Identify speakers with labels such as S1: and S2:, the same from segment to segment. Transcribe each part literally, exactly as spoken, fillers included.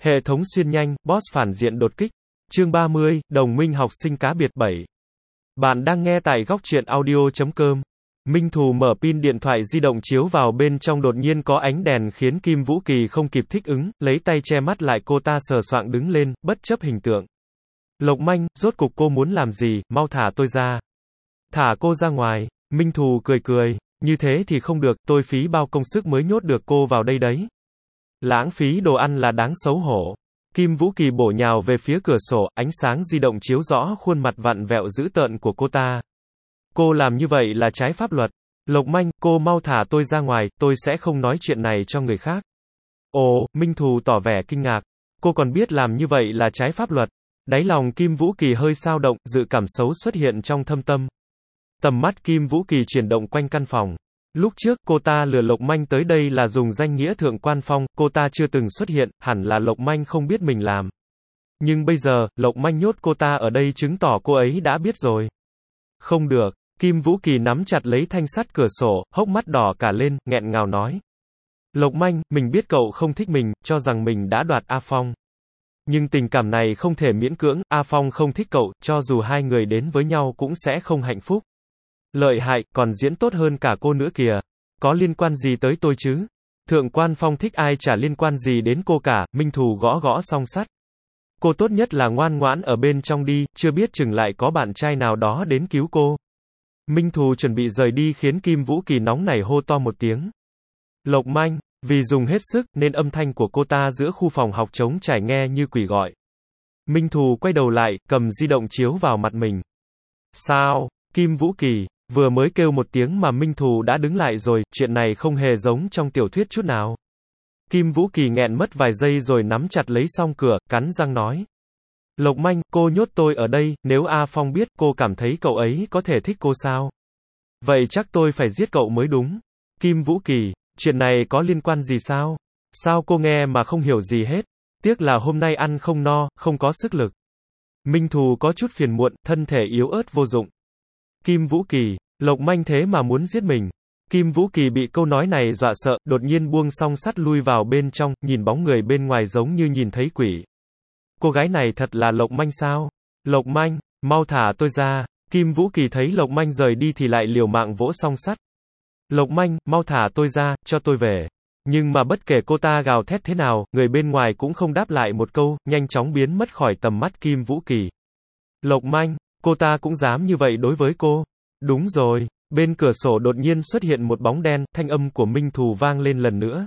S1: Hệ thống xuyên nhanh, boss phản diện đột kích. Chương ba mươi, đồng minh học sinh cá biệt bảy. Bạn đang nghe tại góc truyện audio chấm com. Minh Thù mở pin điện thoại di động chiếu vào bên trong đột nhiên có ánh đèn khiến Kim Vũ Kỳ không kịp thích ứng, lấy tay che mắt lại cô ta sờ soạng đứng lên, bất chấp hình tượng. Lộc Manh, rốt cục cô muốn làm gì, mau thả tôi ra. Thả cô ra ngoài. Minh Thù cười cười, như thế thì không được, tôi phí bao công sức mới nhốt được cô vào đây đấy. Lãng phí đồ ăn là đáng xấu hổ. Kim Vũ Kỳ bổ nhào về phía cửa sổ, ánh sáng di động chiếu rõ khuôn mặt vặn vẹo dữ tợn của cô ta. Cô làm như vậy là trái pháp luật. Lộc Manh, cô mau thả tôi ra ngoài, tôi sẽ không nói chuyện này cho người khác. Ồ, Minh Thù tỏ vẻ kinh ngạc. Cô còn biết làm như vậy là trái pháp luật. Đáy lòng Kim Vũ Kỳ hơi dao động, dự cảm xấu xuất hiện trong thâm tâm. Tầm mắt Kim Vũ Kỳ chuyển động quanh căn phòng. Lúc trước, cô ta lừa Lộc Manh tới đây là dùng danh nghĩa thượng quan phong, cô ta chưa từng xuất hiện, hẳn là Lộc Manh không biết mình làm. Nhưng bây giờ, Lộc Manh nhốt cô ta ở đây chứng tỏ cô ấy đã biết rồi. Không được, Kim Vũ Kỳ nắm chặt lấy thanh sắt cửa sổ, hốc mắt đỏ cả lên, nghẹn ngào nói. Lộc Manh, mình biết cậu không thích mình, cho rằng mình đã đoạt A Phong. Nhưng tình cảm này không thể miễn cưỡng, A Phong không thích cậu, cho dù hai người đến với nhau cũng sẽ không hạnh phúc. Lợi hại, còn diễn tốt hơn cả cô nữa kìa. Có liên quan gì tới tôi chứ? Thượng quan Phong thích ai chả liên quan gì đến cô cả, Minh Thù gõ gõ song sắt. Cô tốt nhất là ngoan ngoãn ở bên trong đi, chưa biết chừng lại có bạn trai nào đó đến cứu cô. Minh Thù chuẩn bị rời đi khiến Kim Vũ Kỳ nóng nảy hô to một tiếng. Lộc Manh, vì dùng hết sức nên âm thanh của cô ta giữa khu phòng học trống trải nghe như quỷ gọi. Minh Thù quay đầu lại, cầm di động chiếu vào mặt mình. Sao? Kim Vũ Kỳ vừa mới kêu một tiếng mà Minh Thù đã đứng lại rồi, chuyện này không hề giống trong tiểu thuyết chút nào. Kim Vũ Kỳ nghẹn mất vài giây rồi nắm chặt lấy song cửa, cắn răng nói. Lộc Manh, cô nhốt tôi ở đây, nếu A Phong biết, cô cảm thấy cậu ấy có thể thích cô sao? Vậy chắc tôi phải giết cậu mới đúng. Kim Vũ Kỳ, chuyện này có liên quan gì sao? Sao cô nghe mà không hiểu gì hết? Tiếc là hôm nay ăn không no, không có sức lực. Minh Thù có chút phiền muộn, thân thể yếu ớt vô dụng. Kim Vũ Kỳ, Lộc Manh thế mà muốn giết mình. Kim Vũ Kỳ bị câu nói này dọa sợ, đột nhiên buông song sắt lui vào bên trong, nhìn bóng người bên ngoài giống như nhìn thấy quỷ. Cô gái này thật là Lộc Manh sao? Lộc Manh, mau thả tôi ra. Kim Vũ Kỳ thấy Lộc Manh rời đi thì lại liều mạng vỗ song sắt. Lộc Manh, mau thả tôi ra, cho tôi về. Nhưng mà bất kể cô ta gào thét thế nào, người bên ngoài cũng không đáp lại một câu, nhanh chóng biến mất khỏi tầm mắt Kim Vũ Kỳ. Lộc Manh, cô ta cũng dám như vậy đối với cô. Đúng rồi, bên cửa sổ đột nhiên xuất hiện một bóng đen, thanh âm của Minh Thù vang lên lần nữa.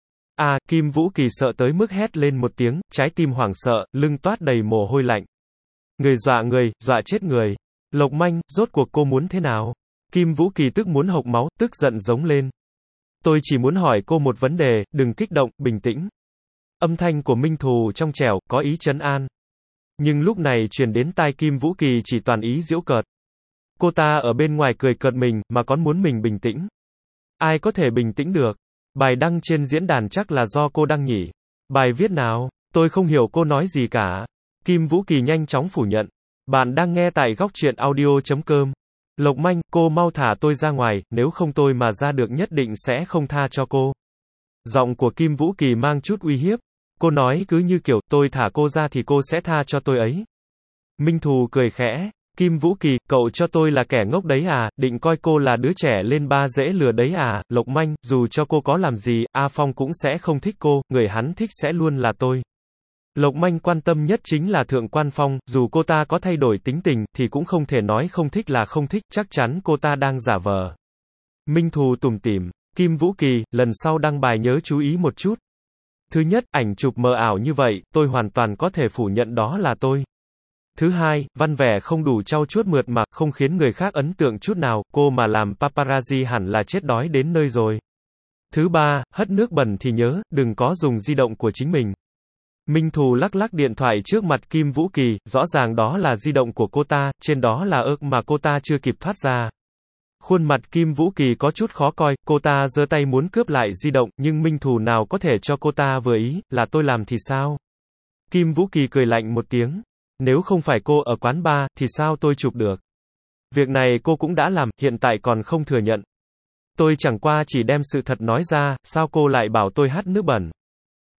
S1: À, Kim Vũ Kỳ sợ tới mức hét lên một tiếng, trái tim hoảng sợ, lưng toát đầy mồ hôi lạnh. Người dọa người, dọa chết người. Lộc Manh, rốt cuộc cô muốn thế nào? Kim Vũ Kỳ tức muốn hộc máu, tức giận giống lên. Tôi chỉ muốn hỏi cô một vấn đề, đừng kích động, bình tĩnh. Âm thanh của Minh Thù trong trẻo, có ý trấn an. Nhưng lúc này truyền đến tai Kim Vũ Kỳ chỉ toàn ý giễu cợt. Cô ta ở bên ngoài cười cợt mình, mà còn muốn mình bình tĩnh. Ai có thể bình tĩnh được? Bài đăng trên diễn đàn chắc là do cô đăng nhỉ? Bài viết nào? Tôi không hiểu cô nói gì cả. Kim Vũ Kỳ nhanh chóng phủ nhận. Bạn đang nghe tại góc truyện audio chấm com. Lộc Manh, cô mau thả tôi ra ngoài, nếu không tôi mà ra được nhất định sẽ không tha cho cô. Giọng của Kim Vũ Kỳ mang chút uy hiếp. Cô nói cứ như kiểu, tôi thả cô ra thì cô sẽ tha cho tôi ấy. Minh Thù cười khẽ. Kim Vũ Kỳ, cậu cho tôi là kẻ ngốc đấy à, định coi cô là đứa trẻ lên ba dễ lừa đấy à, Lộc Manh, dù cho cô có làm gì, A Phong cũng sẽ không thích cô, người hắn thích sẽ luôn là tôi. Lộc Manh quan tâm nhất chính là Thượng quan Phong, dù cô ta có thay đổi tính tình, thì cũng không thể nói không thích là không thích, chắc chắn cô ta đang giả vờ. Minh Thù tủm tỉm, Kim Vũ Kỳ, lần sau đăng bài nhớ chú ý một chút. Thứ nhất, ảnh chụp mờ ảo như vậy, tôi hoàn toàn có thể phủ nhận đó là tôi. Thứ hai, văn vẻ không đủ trau chuốt mượt mà, không khiến người khác ấn tượng chút nào, cô mà làm paparazzi hẳn là chết đói đến nơi rồi. Thứ ba, hất nước bẩn thì nhớ, đừng có dùng di động của chính mình. Minh Thù lắc lắc điện thoại trước mặt Kim Vũ Kỳ, rõ ràng đó là di động của cô ta, trên đó là ức mà cô ta chưa kịp thoát ra. Khuôn mặt Kim Vũ Kỳ có chút khó coi, cô ta giơ tay muốn cướp lại di động, nhưng Minh Thù nào có thể cho cô ta vừa ý, là tôi làm thì sao? Kim Vũ Kỳ cười lạnh một tiếng. Nếu không phải cô ở quán bar, thì sao tôi chụp được? Việc này cô cũng đã làm, hiện tại còn không thừa nhận. Tôi chẳng qua chỉ đem sự thật nói ra, sao cô lại bảo tôi hắt nước bẩn?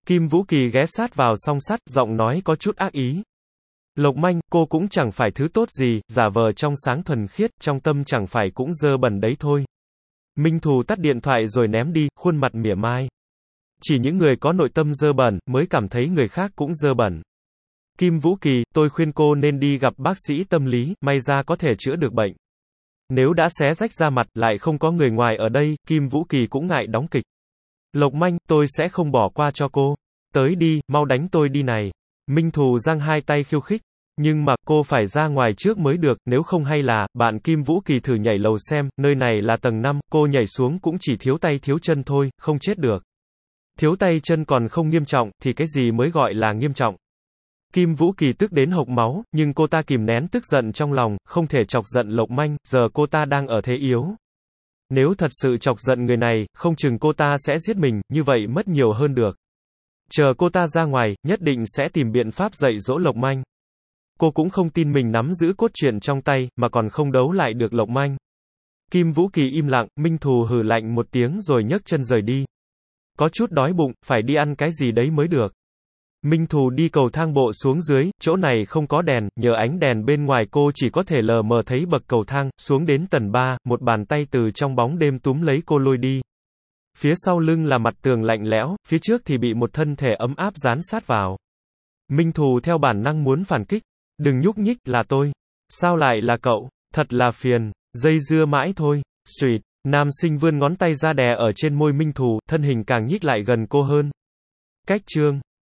S1: Kim Vũ Kỳ ghé sát vào song sắt, giọng nói có chút ác ý. Lộc Manh, cô cũng chẳng phải thứ tốt gì, giả vờ trong sáng thuần khiết, trong tâm chẳng phải cũng dơ bẩn đấy thôi. Minh Thù tắt điện thoại rồi ném đi, khuôn mặt mỉa mai. Chỉ những người có nội tâm dơ bẩn, mới cảm thấy người khác cũng dơ bẩn. Kim Vũ Kỳ, tôi khuyên cô nên đi gặp bác sĩ tâm lý, may ra có thể chữa được bệnh. Nếu đã xé rách da mặt, lại không có người ngoài ở đây, Kim Vũ Kỳ cũng ngại đóng kịch. Lộc Manh, tôi sẽ không bỏ qua cho cô. Tới đi, mau đánh tôi đi này. Minh Thù giang hai tay khiêu khích. Nhưng mà, cô phải ra ngoài trước mới được, nếu không hay là, bạn Kim Vũ Kỳ thử nhảy lầu xem, nơi này là tầng năm, cô nhảy xuống cũng chỉ thiếu tay thiếu chân thôi, không chết được. Thiếu tay chân còn không nghiêm trọng, thì cái gì mới gọi là nghiêm trọng. Kim Vũ Kỳ tức đến hộc máu, nhưng cô ta kìm nén tức giận trong lòng, không thể chọc giận Lộc Manh, giờ cô ta đang ở thế yếu. Nếu thật sự chọc giận người này, không chừng cô ta sẽ giết mình, như vậy mất nhiều hơn được. Chờ cô ta ra ngoài, nhất định sẽ tìm biện pháp dạy dỗ Lộc Manh. Cô cũng không tin mình nắm giữ cốt truyện trong tay, mà còn không đấu lại được Lộc Manh. Kim Vũ Kỳ im lặng, Minh Thù hừ lạnh một tiếng rồi nhấc chân rời đi. Có chút đói bụng, phải đi ăn cái gì đấy mới được. Minh Thù đi cầu thang bộ xuống dưới, chỗ này không có đèn, nhờ ánh đèn bên ngoài cô chỉ có thể lờ mờ thấy bậc cầu thang, xuống đến tầng ba, một bàn tay từ trong bóng đêm túm lấy cô lôi đi. Phía sau lưng là mặt tường lạnh lẽo, phía trước thì bị một thân thể ấm áp dán sát vào. Minh Thù theo bản năng muốn phản kích. Đừng nhúc nhích, là tôi. Sao lại là cậu? Thật là phiền. Dây dưa mãi thôi. Sweet. Nam sinh vươn ngón tay ra đè ở trên môi Minh Thù, thân hình càng nhích lại gần cô hơn. Cách chương